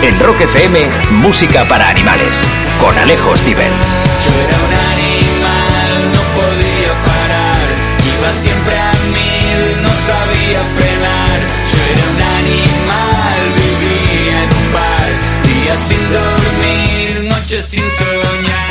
En Rock FM, música para animales, con Alejo Stivel. Yo era un animal, no podía parar, iba siempre a mil, no sabía frenar. Yo era un animal, vivía en un bar, días sin dormir, noches sin soñar.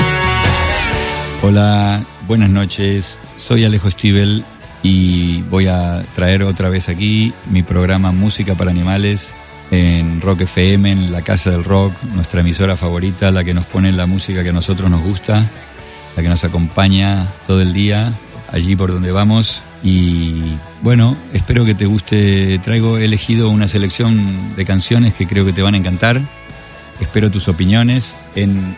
Hola, buenas noches, soy Alejo Stivel y voy a traer otra vez aquí mi programa Música para Animales en Rock FM, en la Casa del Rock, nuestra emisora favorita, la que nos pone la música que a nosotros nos gusta, la que nos acompaña todo el día, allí por donde vamos. Y bueno, espero que te guste. He elegido una selección de canciones que creo que te van a encantar. Espero tus opiniones en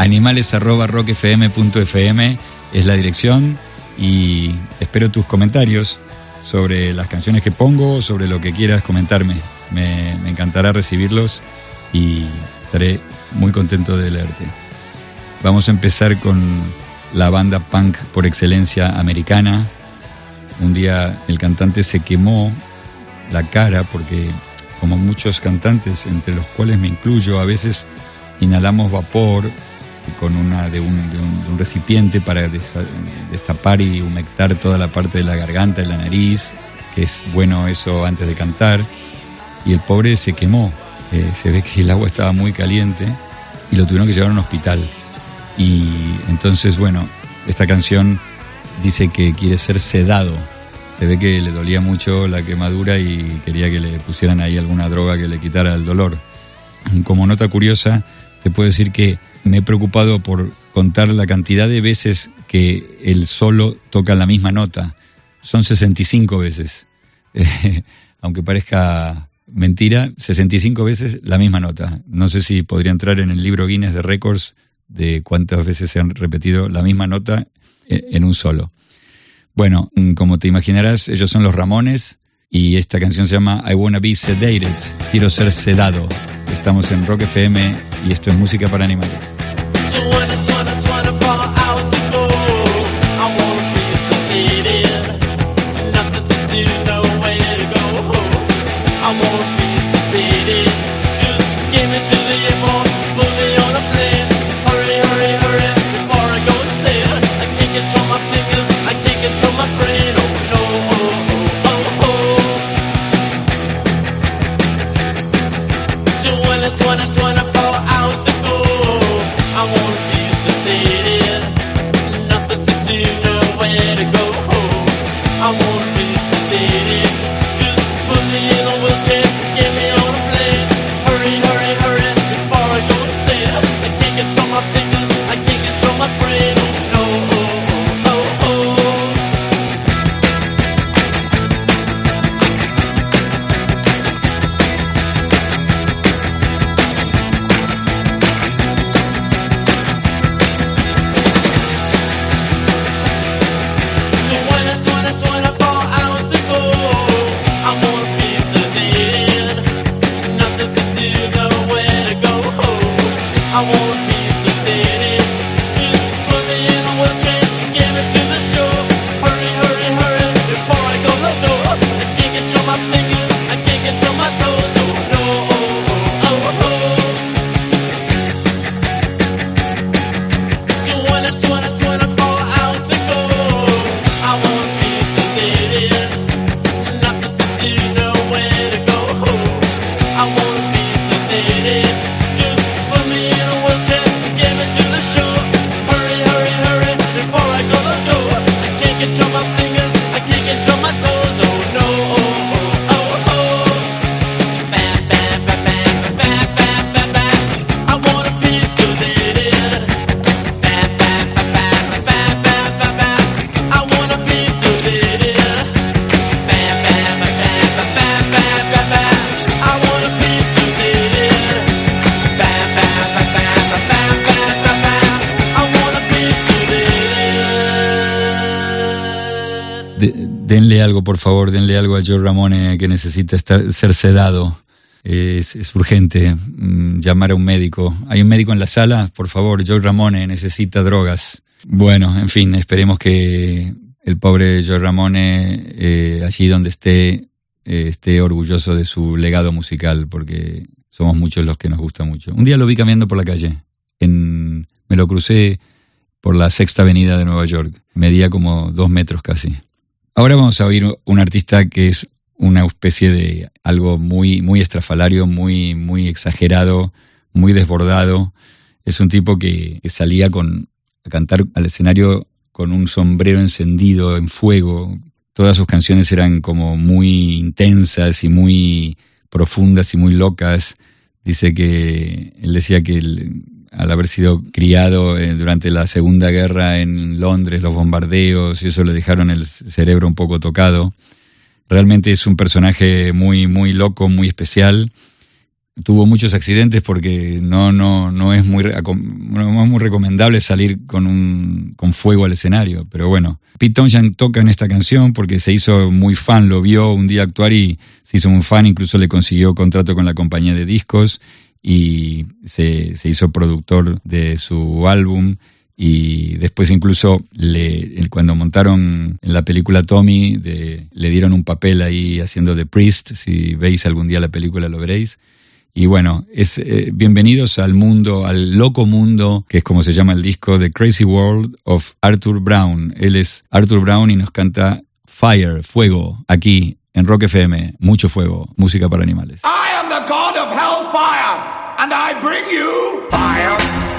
animales@rockfm.fm es la dirección, y espero tus comentarios sobre las canciones que pongo, sobre lo que quieras comentarme. Me encantará recibirlos y estaré muy contento de leerte. Vamos a empezar con la banda punk por excelencia americana. Un día el cantante se quemó la cara porque, como muchos cantantes, entre los cuales me incluyo, a veces inhalamos vapor con de un recipiente para destapar y humectar toda la parte de la garganta y la nariz, que es bueno eso antes de cantar. Y el pobre se quemó, se ve que el agua estaba muy caliente y lo tuvieron que llevar a un hospital. Y entonces, bueno, esta canción dice que quiere ser sedado. Se ve que le dolía mucho la quemadura y quería que le pusieran ahí alguna droga que le quitara el dolor. Como nota curiosa, te puedo decir que me he preocupado por contar la cantidad de veces que el solo toca la misma nota. Son 65 veces. Aunque parezca mentira, 65 veces la misma nota. No sé si podría entrar en el libro Guinness de Récords de cuántas veces se han repetido la misma nota en un solo. Bueno, como te imaginarás, ellos son los Ramones y esta canción se llama I Wanna Be Sedated, quiero ser sedado. Estamos en Rock FM y esto es Música para Animales. Denle algo, por favor, denle algo a Joe Ramone, que necesita ser sedado. Es urgente llamar a un médico. ¿Hay un médico en la sala? Por favor, Joe Ramone necesita drogas. Bueno, en fin, esperemos que el pobre Joe Ramone, allí donde esté orgulloso de su legado musical, porque somos muchos los que nos gusta mucho. Un día lo vi caminando por la calle, me lo crucé por la Sexta Avenida de Nueva York, medía como 2 metros casi. Ahora vamos a oír un artista que es una especie de algo muy, muy estrafalario, muy, muy exagerado, muy desbordado. Es un tipo que salía a cantar al escenario con un sombrero encendido en fuego. Todas sus canciones eran como muy intensas y muy profundas y muy locas. Él decía que al haber sido criado durante la Segunda Guerra en Londres, los bombardeos, y eso le dejaron el cerebro un poco tocado. Realmente es un personaje muy, muy loco, muy especial. Tuvo muchos accidentes porque no es muy recomendable salir con fuego al escenario. Pero bueno, Pete Townshend toca en esta canción porque se hizo muy fan, lo vio un día actuar y se hizo muy fan, incluso le consiguió contrato con la compañía de discos y se hizo productor de su álbum. Y después incluso cuando montaron en la película Tommy, le dieron un papel ahí haciendo de Priest. Si veis algún día la película lo veréis. Y bueno, bienvenidos al mundo, al loco mundo, que es como se llama el disco, The Crazy World of Arthur Brown. Él es Arthur Brown y nos canta Fire, Fuego, aquí en Rock FM. Mucho fuego, música para animales. I am the god of hellfire, and I bring you fire.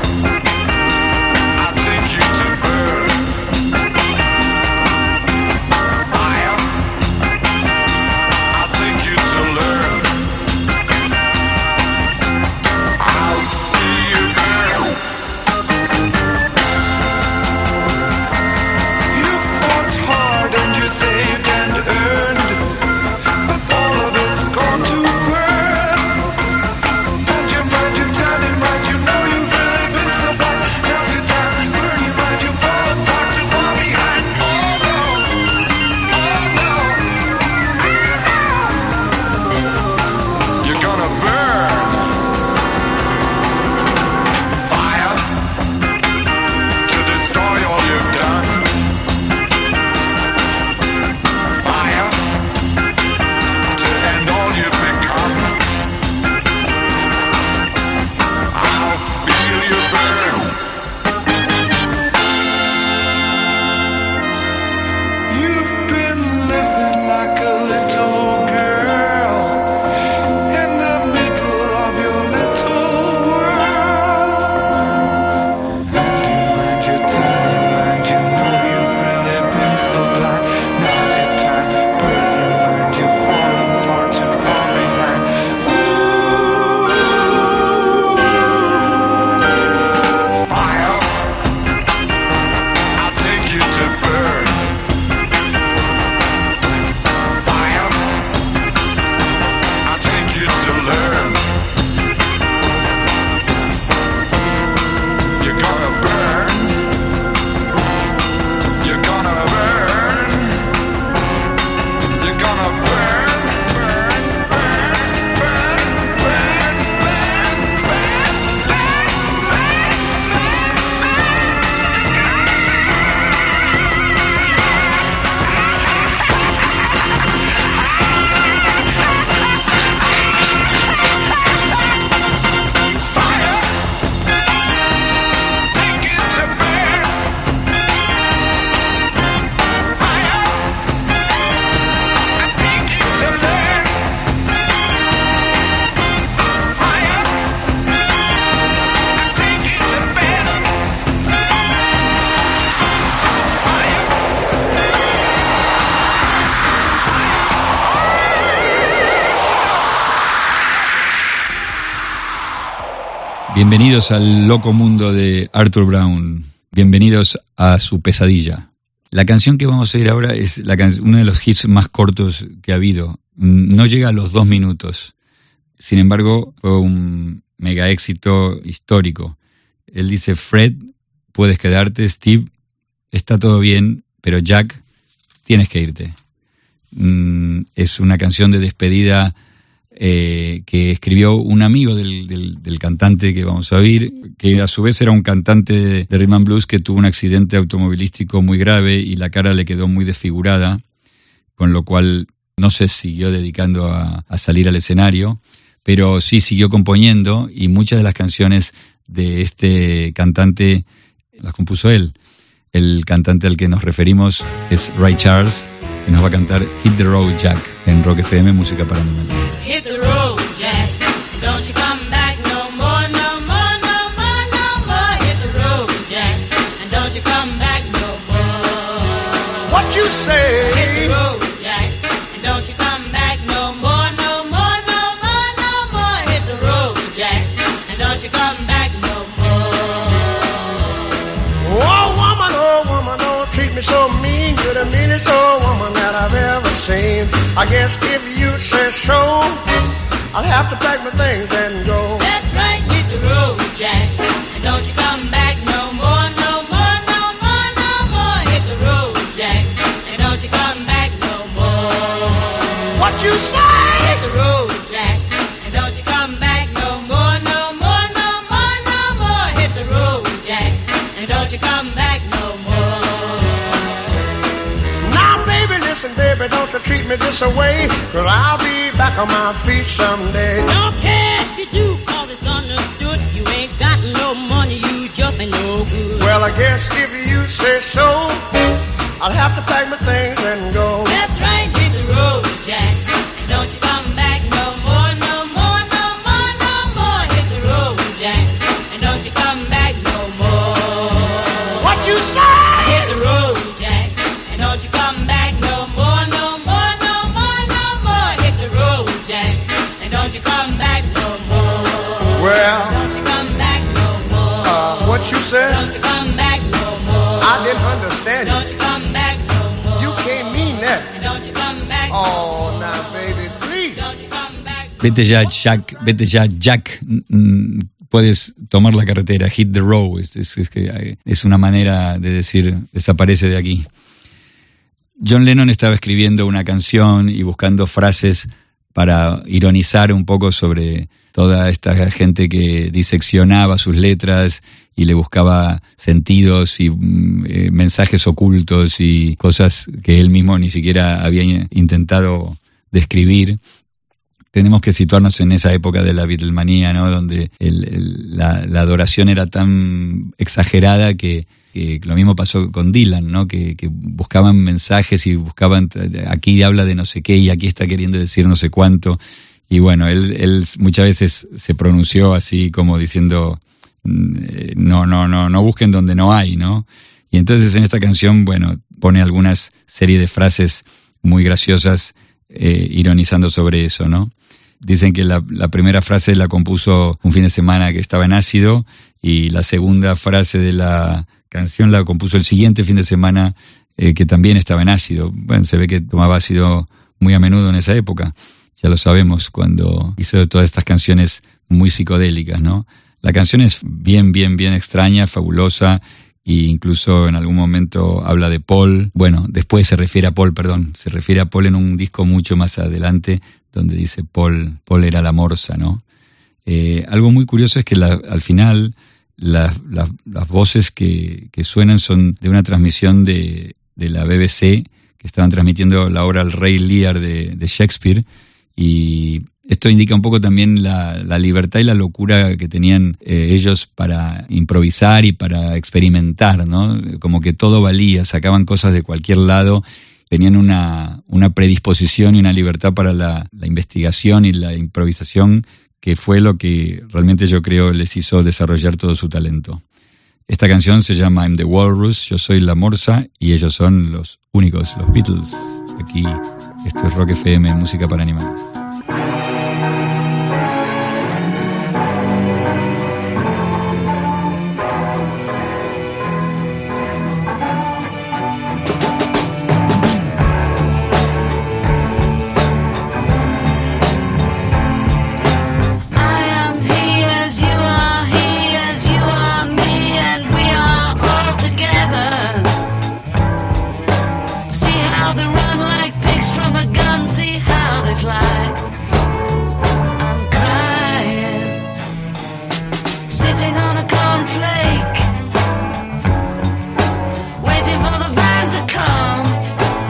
Bienvenidos al loco mundo de Arthur Brown. Bienvenidos a su pesadilla. La canción que vamos a oír ahora es uno de los hits más cortos que ha habido. No llega a los 2 minutos. Sin embargo, fue un mega éxito histórico. Él dice: Fred, puedes quedarte. Steve, está todo bien, pero Jack, tienes que irte. Es una canción de despedida que escribió un amigo del cantante que vamos a oír, que a su vez era un cantante de rhythm and blues que tuvo un accidente automovilístico muy grave y la cara le quedó muy desfigurada, con lo cual no se siguió dedicando a salir al escenario, pero sí siguió componiendo y muchas de las canciones de este cantante las compuso él. El cantante al que nos referimos es Ray Charles, que nos va a cantar Hit the Road Jack en Rock FM, música para animales. Hit the road, Jack. Don't you come back no more, no more, no more, no more. Hit the road, Jack. And don't you come back no more. What you say? Hit the road, Jack. And don't you come back no more, no more, no more, no more. Hit the road, Jack. And don't you come back no more. Oh woman, don't treat me so mean. You're the meanest old woman that I've ever seen. I guess if you say so, I'll have to pack my things and go. That's right, hit the road, Jack. And don't you come back no more, no more, no more, no more. Hit the road, Jack. And don't you come back no more. What you say? Hit the road, Jack. And don't you come back no more, no more, no more, no more. Hit the road, Jack. And don't you come back no more. Now baby, listen baby, don't you treat me this away, 'cause I'll be back on my feet someday. Don't care if you do, 'cause it's understood. You ain't got no money, you just ain't no good. Well, I guess if you say so, I'll have to pack my things and go. That's right, hit the road, Jack. And don't you come back no more, no more, no more, no more. Hit the road, Jack. And don't you come back no more. What you say? Hit the road, Jack. And don't you come back no more, no more, no more, no more. Hit the road, Jack. And don't you come back no more. Well, Don't you come back no more. what you said? Don't you come back no more. I didn't understand Don't it. you come back no more. You can't mean that. And don't you come back no Oh, more. now baby, please. Don't you come back. Vete ya, Jack, vete ya, Jack. Puedes tomar la carretera, hit the road. Es una manera de decir, desaparece de aquí. John Lennon estaba escribiendo una canción y buscando frases para ironizar un poco sobre toda esta gente que diseccionaba sus letras y le buscaba sentidos y mensajes ocultos y cosas que él mismo ni siquiera había intentado describir. Tenemos que situarnos en esa época de la Beatlemanía, ¿no? Donde la adoración era tan exagerada que lo mismo pasó con Dylan, ¿no? Que buscaban mensajes y buscaban, aquí habla de no sé qué y aquí está queriendo decir no sé cuánto. Y bueno, él muchas veces se pronunció así como diciendo, no busquen donde no hay, ¿no? Y entonces en esta canción, bueno, pone algunas serie de frases muy graciosas ironizando sobre eso, ¿no? Dicen que la primera frase la compuso un fin de semana que estaba en ácido y la segunda frase de la canción la compuso el siguiente fin de semana que también estaba en ácido. Bueno, se ve que tomaba ácido muy a menudo en esa época. Ya lo sabemos, cuando hizo todas estas canciones muy psicodélicas, ¿no? La canción es bien extraña, fabulosa, e incluso en algún momento habla de Paul. Bueno, después se refiere a Paul en un disco mucho más adelante, donde dice Paul era la morsa, ¿no? Algo muy curioso es que al final las voces que suenan son de una transmisión de la BBC, que estaban transmitiendo la obra El Rey Lear de Shakespeare, y esto indica un poco también la libertad y la locura que tenían ellos para improvisar y para experimentar, ¿no? Como que todo valía, sacaban cosas de cualquier lado, tenían una predisposición y una libertad para la investigación y la improvisación, que fue lo que realmente yo creo les hizo desarrollar todo su talento. Esta canción se llama I'm the Walrus, yo soy la morsa, y ellos son los únicos, los Beatles. Aquí, esto es Rock FM, música para animales.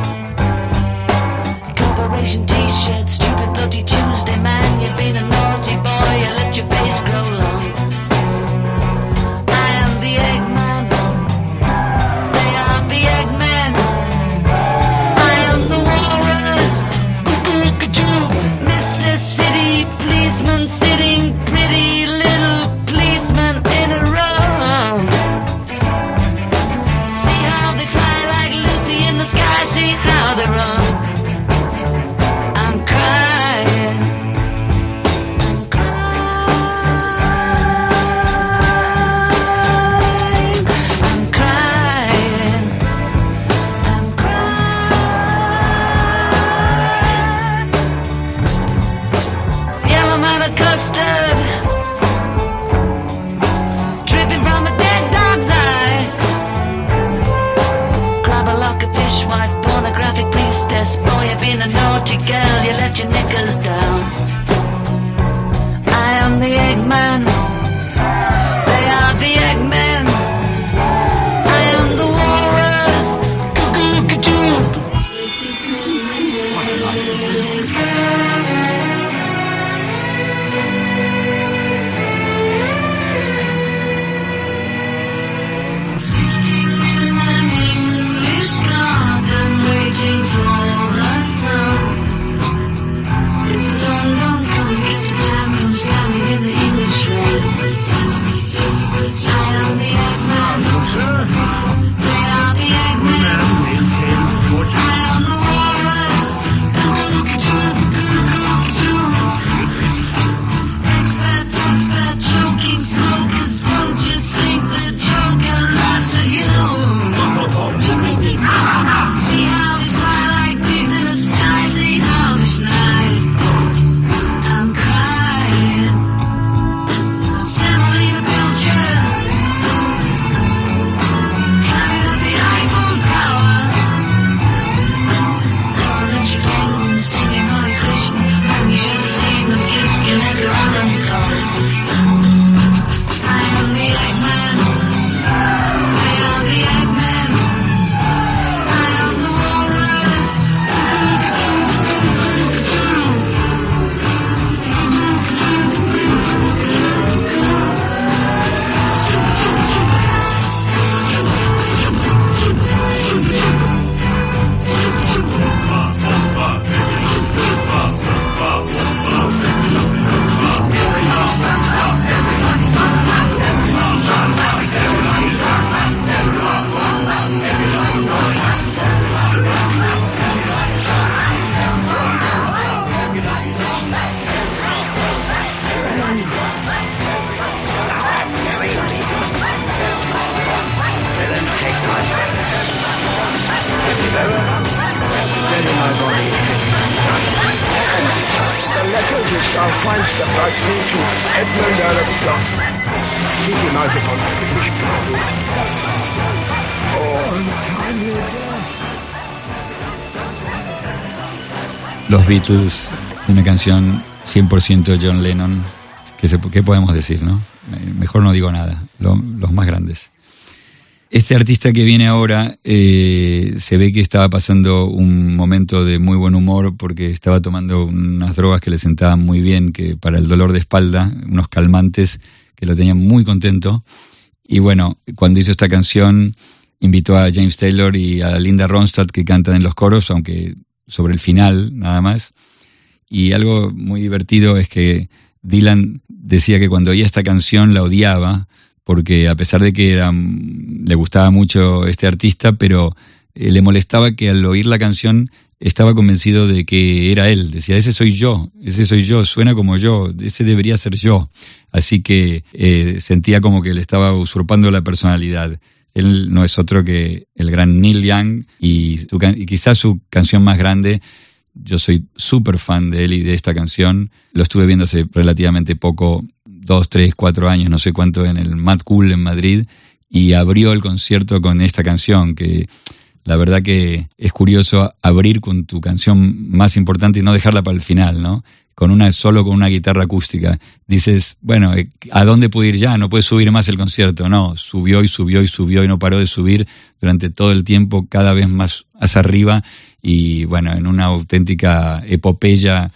T-shirt, stupid bloody Tuesday, man, you've been a naughty vanilla custard dripping from a dead dog's eye. Grab a lock of fishwife, pornographic priestess. Boy, you've been a naughty girl, you let your knickers down. I am the Eggman, they are the Eggmen. I am the walrus, cuckoo-cuckoo. Sitting in an English garden, waiting for the sun. If the sun don't come, get the time from standing in the English rain. I am the Eggman, they are the Eggmen. I am the walrus, cuckoo-cuckoo. Expert, choking smokers, don't you think the Joker laughs at you? See how we fly like pigs in the sky, see how we night. I'm crying, Semolina Pilcher, climbing up the Eiffel Tower. Orange penguins singing Hare Krishna, and you should have seen the gift you never on them called. I am the Eggman, they are the Eggmen. I am the walrus, The letters which thou find'st of thy teaching, Edmund Earl of Gloucester. Keep him out upon the British people. Oh, untimely death. Los Beatles, una canción 100% John Lennon. ¿Qué podemos decir, no? Mejor no digo nada. Los más grandes. Este artista que viene ahora se ve que estaba pasando un momento de muy buen humor porque estaba tomando unas drogas que le sentaban muy bien, que para el dolor de espalda, unos calmantes que lo tenían muy contento. Y bueno, cuando hizo esta canción invitó a James Taylor y a Linda Ronstadt que cantan en los coros, aunque sobre el final nada más. Y algo muy divertido es que Dylan decía que cuando oía esta canción la odiaba, porque a pesar de que le gustaba mucho este artista, pero le molestaba que al oír la canción estaba convencido de que era él. Decía, ese soy yo, suena como yo, ese debería ser yo. Así que sentía como que le estaba usurpando la personalidad. Él no es otro que el gran Neil Young y quizás su canción más grande. Yo soy súper fan de él y de esta canción. Lo estuve viendo hace relativamente poco, 2, 3, 4 años, no sé cuánto, en el Mad Cool en Madrid, y abrió el concierto con esta canción, que la verdad que es curioso abrir con tu canción más importante y no dejarla para el final, ¿no? Solo con una guitarra acústica. Dices, bueno, ¿a dónde puedo ir ya? No puedes subir más el concierto. No, subió y subió y subió y no paró de subir durante todo el tiempo, cada vez más hacia arriba, y bueno, en una auténtica epopeya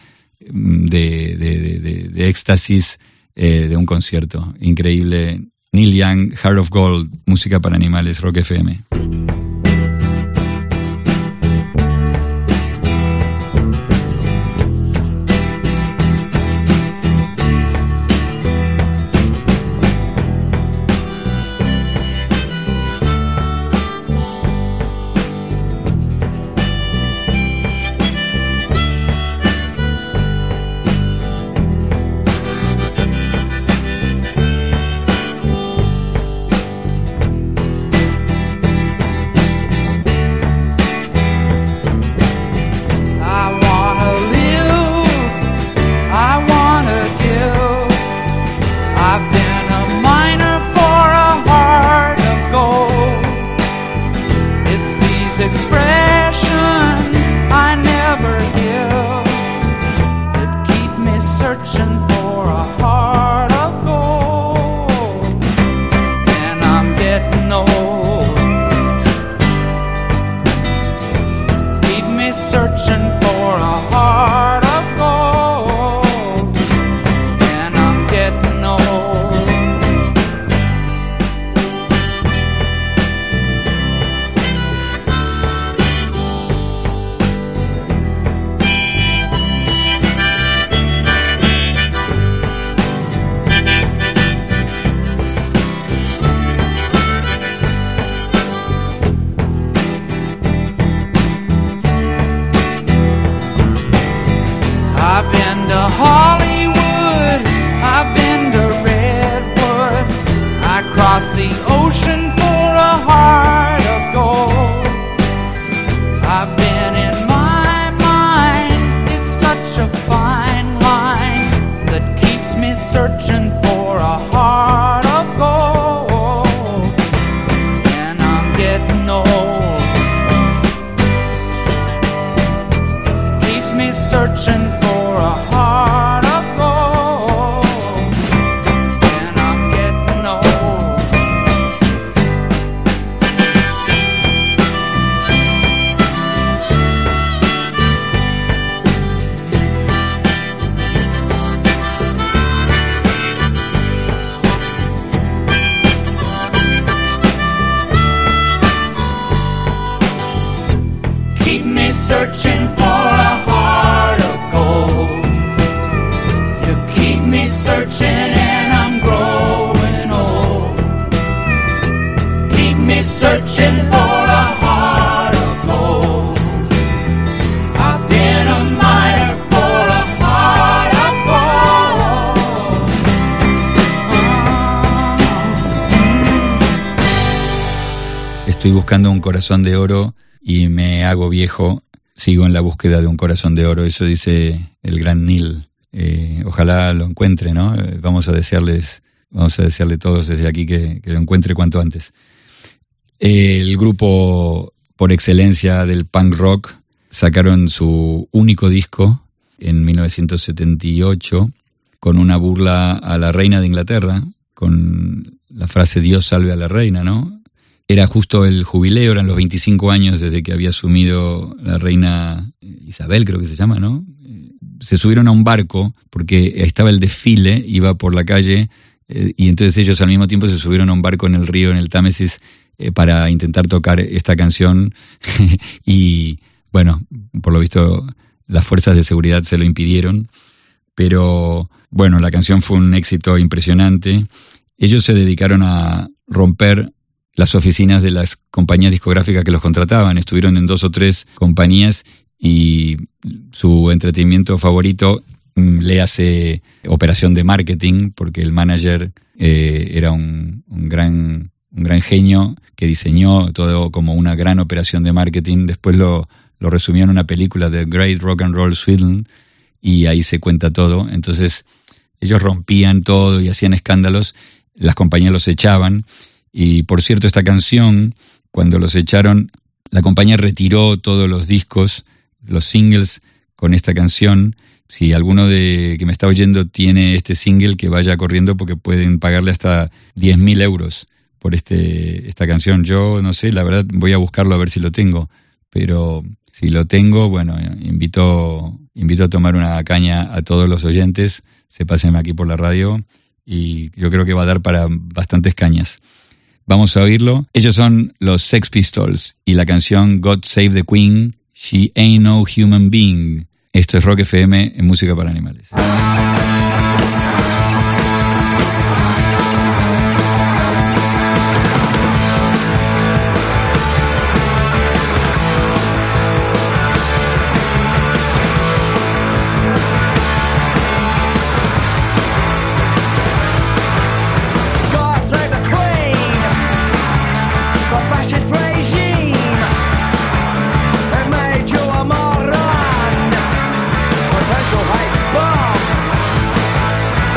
de éxtasis de un concierto increíble. Neil Young, Heart of Gold, música para animales, Rock FM. searching for a heart of gold, and I'm getting old. Keep me searching for a heart of gold, and I'm getting old. I've been to Hollywood, I've been to Redwood, I crossed the ocean for a heart of gold. I've been in my mind, it's such a fine line that keeps me searching for a heart of gold, and I'm getting old. Keeps me searching for a heart of gold, and I'm getting old. Keep me searching for a heart of gold. You keep me searching and I'm growing old. Keep me searching for a heart of gold. I've been a miner for a heart of gold. Estoy buscando un corazón de oro y me hago viejo. Sigo en la búsqueda de un corazón de oro. Eso dice el gran Neil. Ojalá lo encuentre, ¿no? Vamos a desearle todos desde aquí que lo encuentre cuanto antes. El grupo por excelencia del punk rock sacaron su único disco en 1978 con una burla a la reina de Inglaterra, con la frase Dios salve a la reina, ¿no? Era justo el jubileo, eran los 25 años desde que había asumido la reina Isabel, creo que se llama, ¿no? Se subieron a un barco porque estaba el desfile, iba por la calle, y entonces ellos al mismo tiempo se subieron a un barco en el río, en el Támesis, para intentar tocar esta canción. Y bueno, por lo visto las fuerzas de seguridad se lo impidieron, pero bueno, la canción fue un éxito impresionante. Ellos se dedicaron a romper las oficinas de las compañías discográficas que los contrataban. Estuvieron en 2 o 3 compañías y su entretenimiento favorito le hace operación de marketing, porque el manager era un gran genio que diseñó todo como una gran operación de marketing. Después lo resumió en una película de Great Rock and Roll Sweden y ahí se cuenta todo. Entonces ellos rompían todo y hacían escándalos, las compañías los echaban. Y por cierto, esta canción, cuando los echaron, la compañía retiró todos los discos, los singles con esta canción. Si alguno que me está oyendo tiene este single, que vaya corriendo porque pueden pagarle hasta 10.000 euros por esta canción. Yo no sé, la verdad voy a buscarlo a ver si lo tengo, pero si lo tengo, bueno, invito a tomar una caña a todos los oyentes, se pasen aquí por la radio y yo creo que va a dar para bastantes cañas. Vamos a oírlo. Ellos son los Sex Pistols y la canción God Save the Queen, She Ain't No Human Being. Esto es Rock FM en Música para Animales. Potential hate bomb.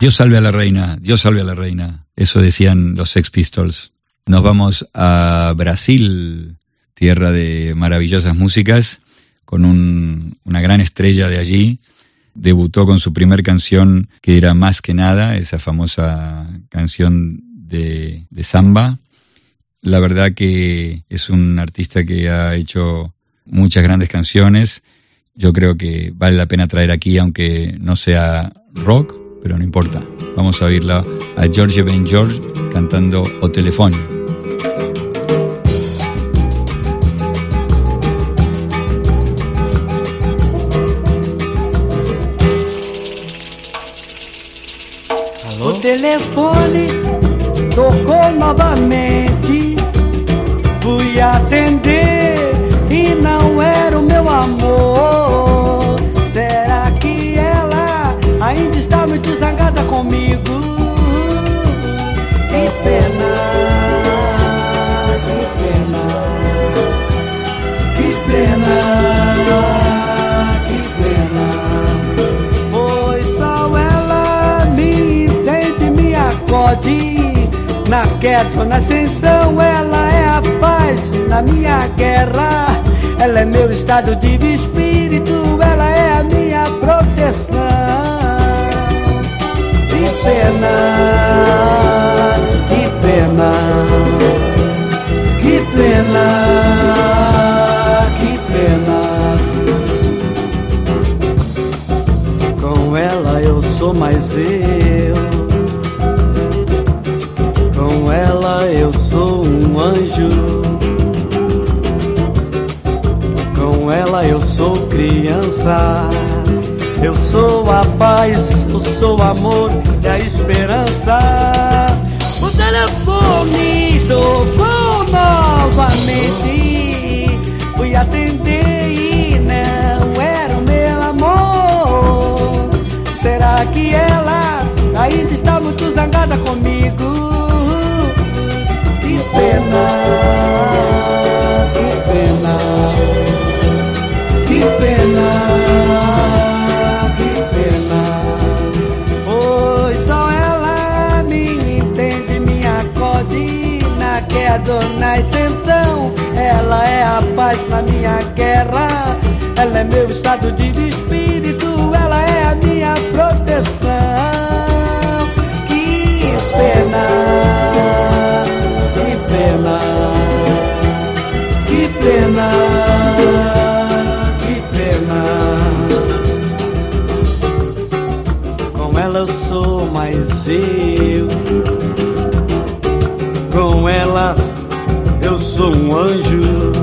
Dios salve a la reina, Dios salve a la reina. Eso decían los Sex Pistols. Nos vamos a Brasil, tierra de maravillosas músicas, con una gran estrella de allí. Debutó con su primer canción, que era Más que Nada, esa famosa canción de samba. La verdad que es un artista que ha hecho muchas grandes canciones. Yo creo que vale la pena traer aquí, aunque no sea rock, pero no importa. Vamos a oírla a Jorge Ben Jorge cantando O Telefone. O telefone tocou novamente. Fui atender e não era o meu amor. Será que ela ainda está muito zangada comigo? Que pena, que pena, que pena, que pena. Pois só ela me entende, me acode. Na queda ou na ascensão, ela é a paz na minha guerra. Ela é meu estado de espírito, ela é a minha proteção. Que pena, que pena, que pena, que pena. Com ela eu sou mais eu. Com ela eu sou um anjo. Com ela eu sou criança. Eu sou a paz, eu sou o amor e a esperança. O telefone tocou novamente. Fui atender e não era o meu amor. Será que ela ainda está muito zangada comigo? Que pena, que pena, que pena, que pena. Pois só ela me entende, me acode na queda ou na ascensão. Ela é a paz na minha guerra. Ela é meu estado de espírito, ela é a minha proteção. Que pena, que pena, que pena, que pena. Com ela eu sou mais eu. Com ela eu sou um anjo.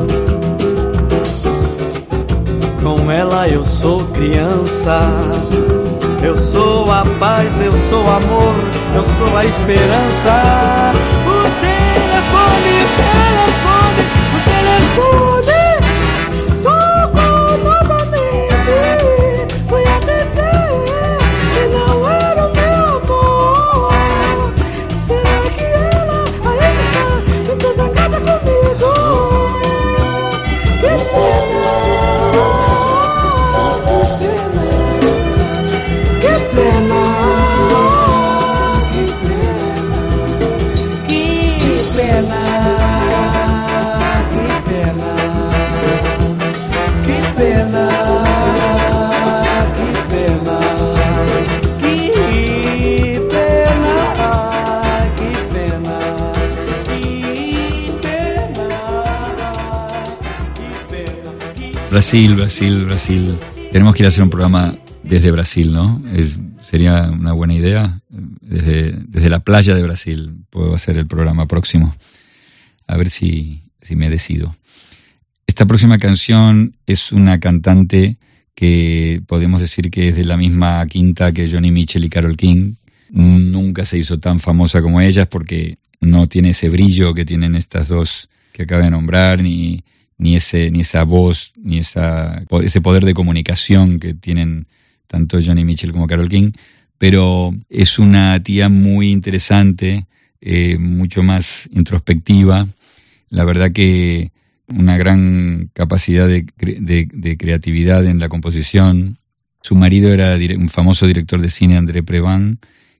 Com ela eu sou criança. Eu sou a paz, eu sou o amor, eu sou a esperança. O telefone, o telefone tocou novamente. Fui atender e não era o meu amor. Será que ela ainda está muito zangada comigo? Que pena. Brasil, Brasil, Brasil. Tenemos que ir a hacer un programa desde Brasil, ¿no? Sería una buena idea. Desde la playa de Brasil puedo hacer el programa próximo. A ver si me decido. Esta próxima canción es una cantante que podemos decir que es de la misma quinta que Joni Mitchell y Carole King. Nunca se hizo tan famosa como ellas porque no tiene ese brillo que tienen estas dos que acabo de nombrar, ni esa voz, ni ese poder de comunicación que tienen tanto Joni Mitchell como Carole King, pero es una tía muy interesante, mucho más introspectiva. La verdad que una gran capacidad de creatividad en la composición. Su marido era un famoso director de cine, André Previn,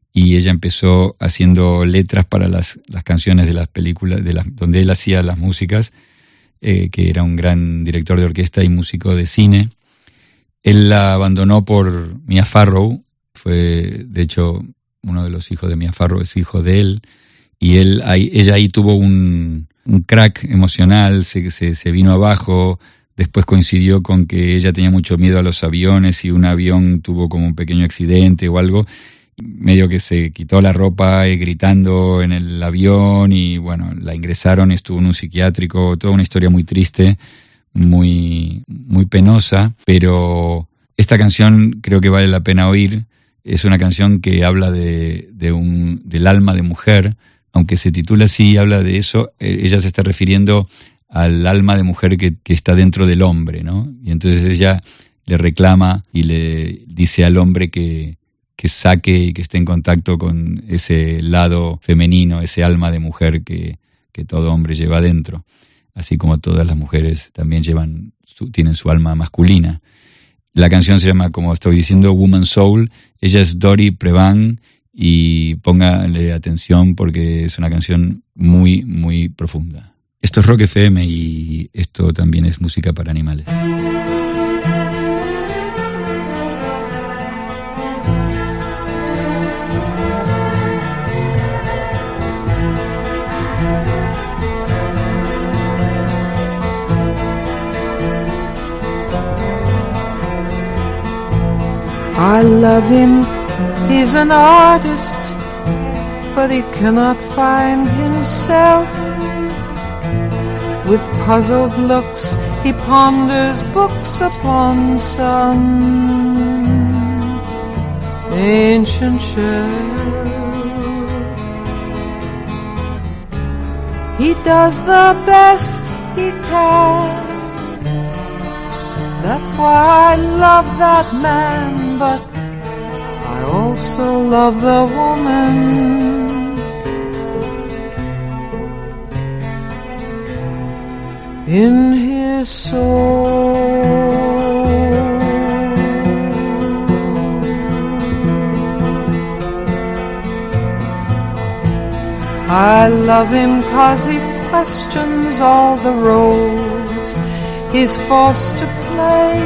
y ella empezó haciendo letras para las canciones de las películas, donde él hacía las músicas, que era un gran director de orquesta y músico de cine. Él la abandonó por Mia Farrow, fue de hecho uno de los hijos de Mia Farrow, es hijo de él, y ella ahí tuvo un crack emocional, se vino abajo. Después coincidió con que ella tenía mucho miedo a los aviones y un avión tuvo como un pequeño accidente o algo. Medio que se quitó la ropa gritando en el avión y bueno, la ingresaron, estuvo en un psiquiátrico, toda una historia muy triste, muy, muy penosa, pero esta canción creo que vale la pena oír. Es una canción que habla del alma de mujer, aunque se titula así, habla de eso, ella se está refiriendo al alma de mujer que está dentro del hombre, ¿no? Y entonces ella le reclama y le dice al hombre que saque y que esté en contacto con ese lado femenino, ese alma de mujer que todo hombre lleva adentro, así como todas las mujeres también tienen su alma masculina. La canción se llama, como estoy diciendo, Woman Soul. Ella es Dori Previn y póngale atención porque es una canción muy, muy profunda. Esto es Rock FM y esto también es música para animales. I love him, he's an artist, but he cannot find himself. With puzzled looks he ponders books upon some ancient shelf. He does the best he can, that's why I love that man, but I also love the woman. In his soul, I love him 'cause he questions all the roles he's forced to play.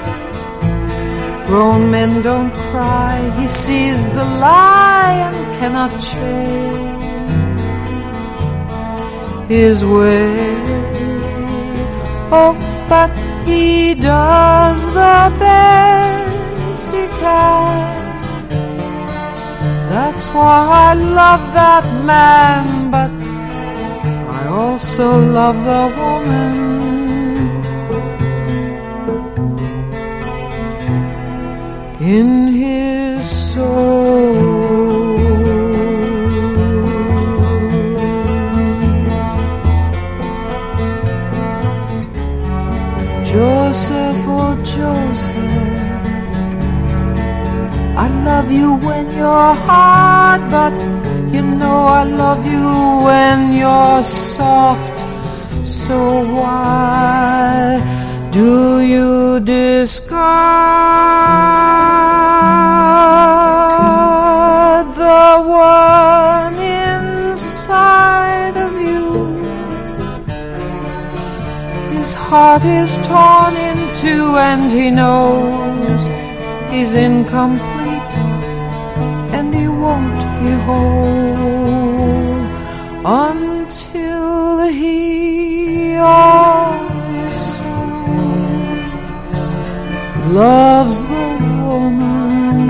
Grown men don't cry, he sees the lie and cannot change his way. Oh, but he does the best he can, that's why I love that man, but I also love the woman. In his soul, Joseph, oh Joseph, I love you when you're hard, but you know I love you when you're soft. So why do you discard the one inside of you? His heart is torn in two and he knows he's incomplete and he won't be whole until he also loves the woman.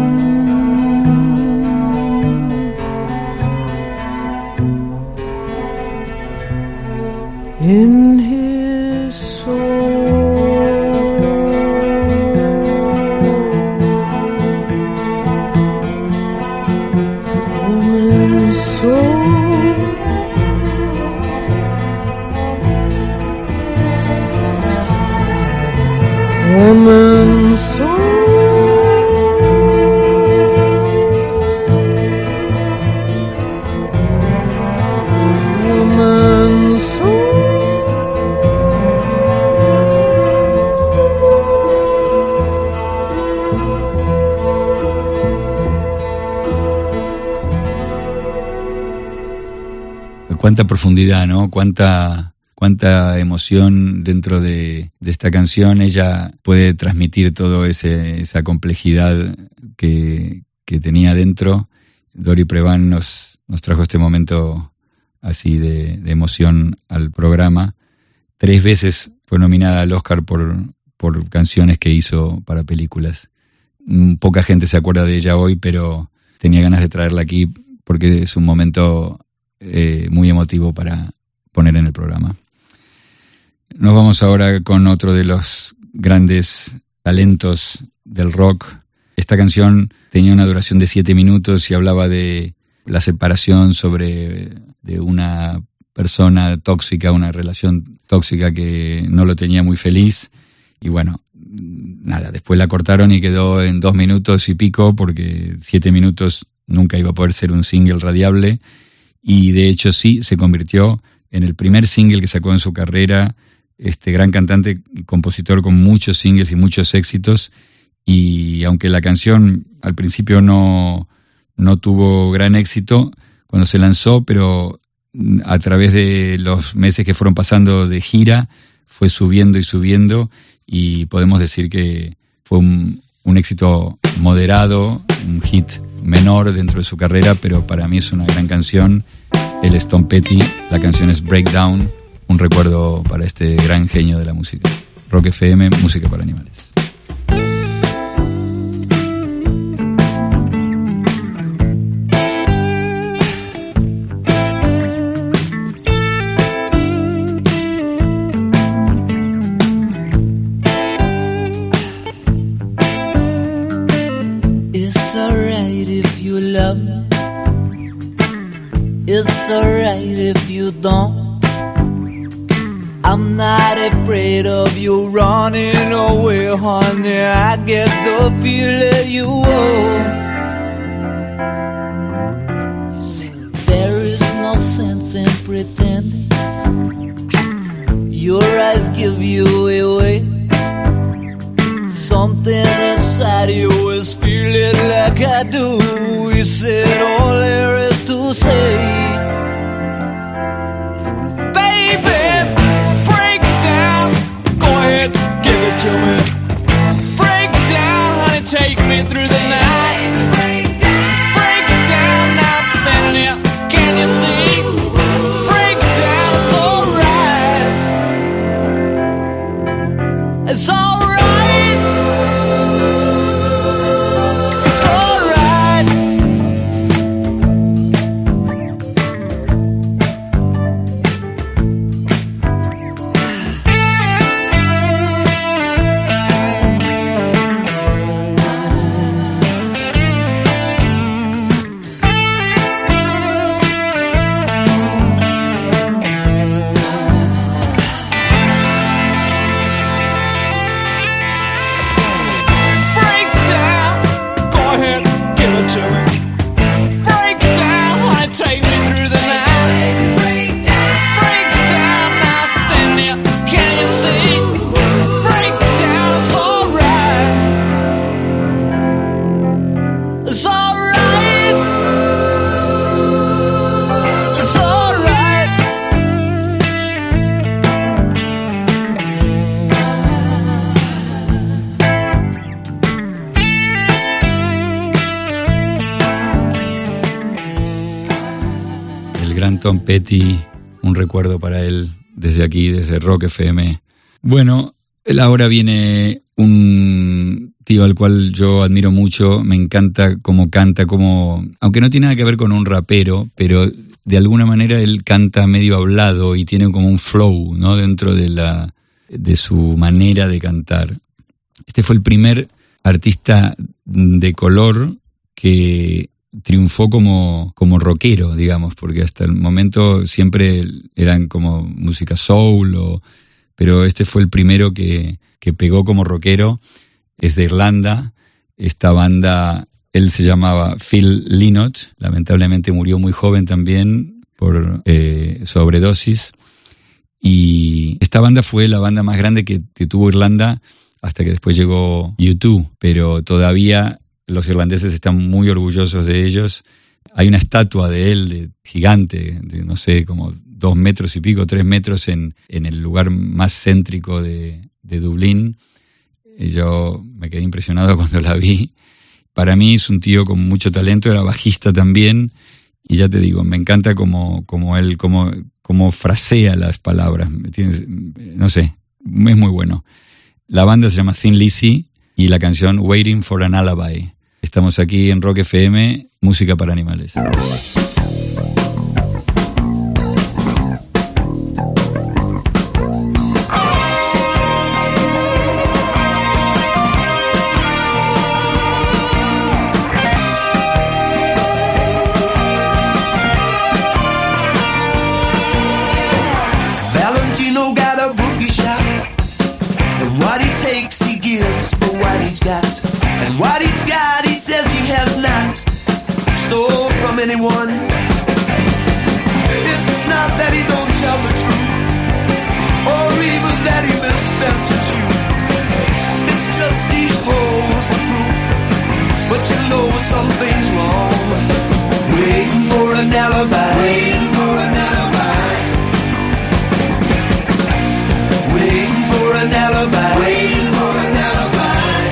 In his soul, woman's soul, woman's soul, woman's soul. cuánta profundidad, ¿no? Cuánta emoción dentro de esta canción. Ella puede transmitir toda esa complejidad que tenía dentro. Dori Preván nos trajo este momento así de emoción al programa. 3 veces fue nominada al Oscar por canciones que hizo para películas. Poca gente se acuerda de ella hoy, pero tenía ganas de traerla aquí porque es un momento muy emotivo para poner en el programa. Nos vamos ahora con otro de los grandes talentos del rock. Esta canción tenía una duración de 7 minutos y hablaba de la separación de una persona tóxica, una relación tóxica que no lo tenía muy feliz. Y bueno, nada, después la cortaron y quedó en 2 minutos y pico porque 7 minutos nunca iba a poder ser un single radiable. Y de hecho sí, se convirtió en el primer single que sacó en su carrera. Este gran cantante y compositor con muchos singles y muchos éxitos, y aunque la canción al principio no tuvo gran éxito cuando se lanzó, pero a través de los meses que fueron pasando de gira fue subiendo y subiendo, y podemos decir que fue un éxito moderado, un hit menor dentro de su carrera, pero para mí es una gran canción. Él es Tom Petty, la canción es Breakdown. Un recuerdo para este gran genio de la música. Rock FM, música para animales. It's alright if you love me. It's alright if you don't. I'm not afraid of you running away, honey. I get the feeling you won't. There is no sense in pretending. Your eyes give you away. Something inside you is feeling like I do. You said all there is to say. To me. Break down, honey, take me through the night. Break down, now I'm spinning you. Can you see? Break down, it's alright. It's alright. It's alright. Tom Petty, un recuerdo para él desde aquí, desde Rock FM. Bueno, ahora viene un tío al cual yo admiro mucho, me encanta cómo canta, aunque no tiene nada que ver con un rapero, pero de alguna manera él canta medio hablado y tiene como un flow, ¿no? Dentro de su manera de cantar. Este fue el primer artista de color que triunfó como rockero, digamos, porque hasta el momento siempre eran como música soul, pero este fue el primero que pegó como rockero. Es de Irlanda. Esta banda, él se llamaba Phil Lynott, lamentablemente murió muy joven también por sobredosis, y esta banda fue la banda más grande que tuvo Irlanda hasta que después llegó U2, pero todavía los irlandeses están muy orgullosos de ellos. Hay una estatua de él, gigante, de no sé, como 2 metros y pico, 3 metros en el lugar más céntrico de Dublín. Y yo me quedé impresionado cuando la vi. Para mí es un tío con mucho talento, era bajista también. Y ya te digo, me encanta como él, como frasea las palabras. No sé, es muy bueno. La banda se llama Thin Lizzy y la canción Waiting for an Alibi. Estamos aquí en Rock FM, música para animales. Valentino got a bookie shop, and what he takes he gives for what he's got, and what he's got he says he has not stole from anyone. It's not that he don't tell the truth, or even that he misspent his youth. It's just he holds the proof, but you know something's wrong. Waiting for an alibi, waiting for an alibi, waiting for an alibi, waiting for an alibi.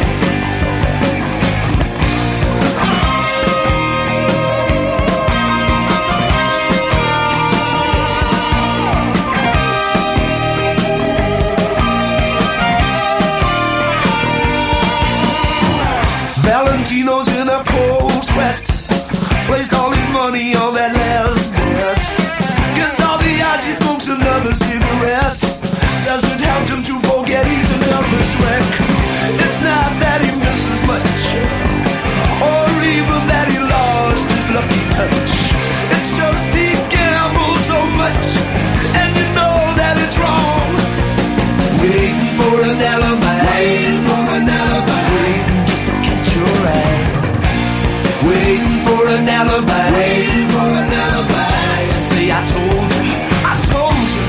Valentino's in a cold sweat, placed all his money on that last bet. Gets all the odds, he smokes another cigarette. Does it help him to forget he's a nervous wreck? It's not that he misses much, or even that he lost his lucky touch. It's just he gambles so much, and you know that it's wrong. Waiting for an alibi, waiting for an alibi, waiting just to catch your eye. Waiting for an alibi, waiting for an alibi, to say I told you, I told you.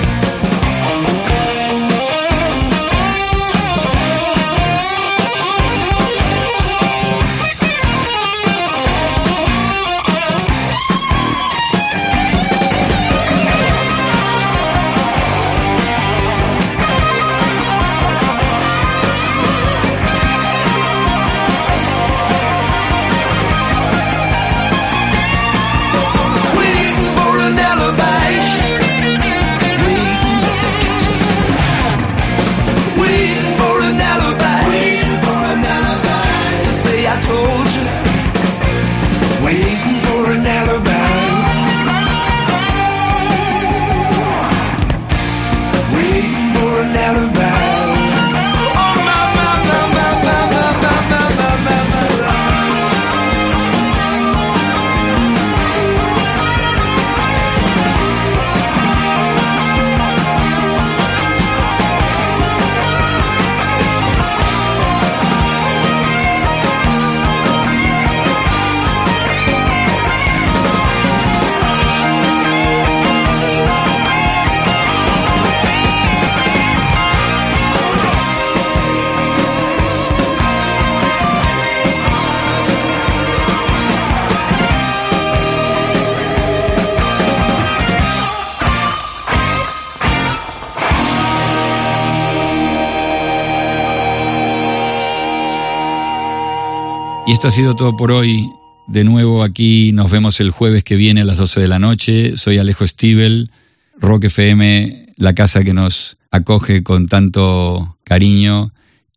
Y esto ha sido todo por hoy. De nuevo aquí nos vemos el jueves que viene a las 12 de la noche. Soy Alejo Stivel, Rock FM, la casa que nos acoge con tanto cariño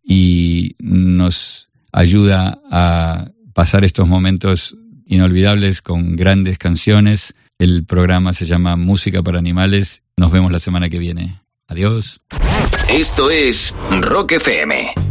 y nos ayuda a pasar estos momentos inolvidables con grandes canciones. El programa se llama Música para Animales. Nos vemos la semana que viene. Adiós. Esto es Rock FM.